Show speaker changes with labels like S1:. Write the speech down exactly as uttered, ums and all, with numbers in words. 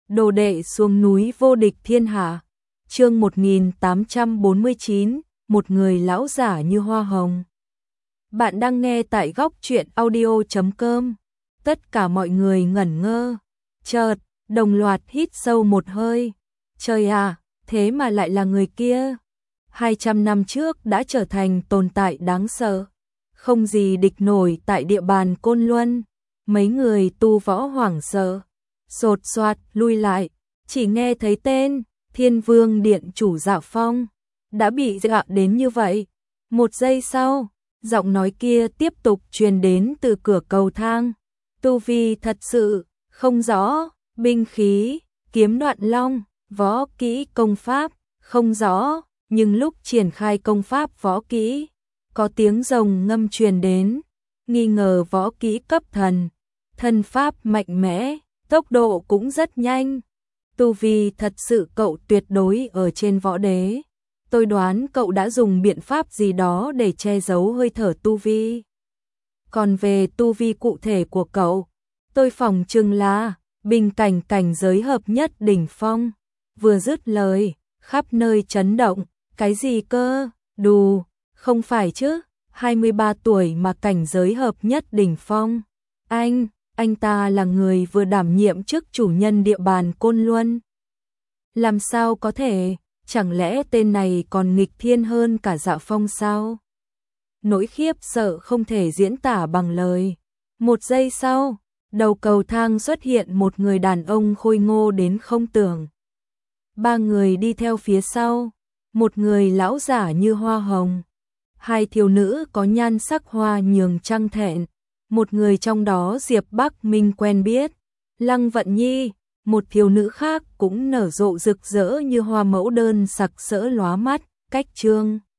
S1: Đồ đệ xuống núi vô địch thiên hạ. Chương một nghìn tám trăm bốn mươi chín, một người lão giả như hoa hồng. Bạn đang nghe tại góc truyện audio chấm com. Tất cả mọi người ngẩn ngơ. Chợt, đồng loạt hít sâu một hơi. Trời à, thế mà lại là người kia. hai trăm năm trước đã trở thành tồn tại đáng sợ. Không gì địch nổi tại địa bàn Côn Luân. Mấy người tu võ hoảng sợ. Sột soạt lui lại, chỉ nghe thấy tên Thiên Vương Điện chủ Dạ Phong đã bị dọa đến như vậy. Một giây sau, giọng nói kia tiếp tục truyền đến từ cửa cầu thang. Tu vi thật sự không rõ, binh khí, kiếm đoạn long, võ kỹ công pháp không rõ, nhưng lúc triển khai công pháp võ kỹ, có tiếng rồng ngâm truyền đến, nghi ngờ võ kỹ cấp thần, thân pháp mạnh mẽ. Tốc độ cũng rất nhanh. Tu vi thật sự cậu tuyệt đối ở trên võ đế. Tôi đoán cậu đã dùng biện pháp gì đó để che giấu hơi thở tu vi. Còn về tu vi cụ thể của cậu, tôi phỏng chừng là bình cảnh cảnh giới hợp nhất đỉnh phong. Vừa dứt lời, khắp nơi chấn động. Cái gì cơ? Đù, không phải chứ? hai mươi ba tuổi mà cảnh giới hợp nhất đỉnh phong. Anh... Anh ta là người vừa đảm nhiệm chức chủ nhân địa bàn Côn Luân. Làm sao có thể, chẳng lẽ tên này còn nghịch thiên hơn cả Dạ Phong sao? Nỗi khiếp sợ không thể diễn tả bằng lời. Một giây sau, đầu cầu thang xuất hiện một người đàn ông khôi ngô đến không tưởng. Ba người đi theo phía sau, một người lão giả như hoa hồng. Hai thiếu nữ có nhan sắc hoa nhường trăng thẹn. Một người trong đó Diệp Bắc Minh quen biết, Lăng Vận Nhi, một thiếu nữ khác cũng nở rộ rực rỡ như hoa mẫu đơn sặc sỡ lóa mắt, Cách Trương.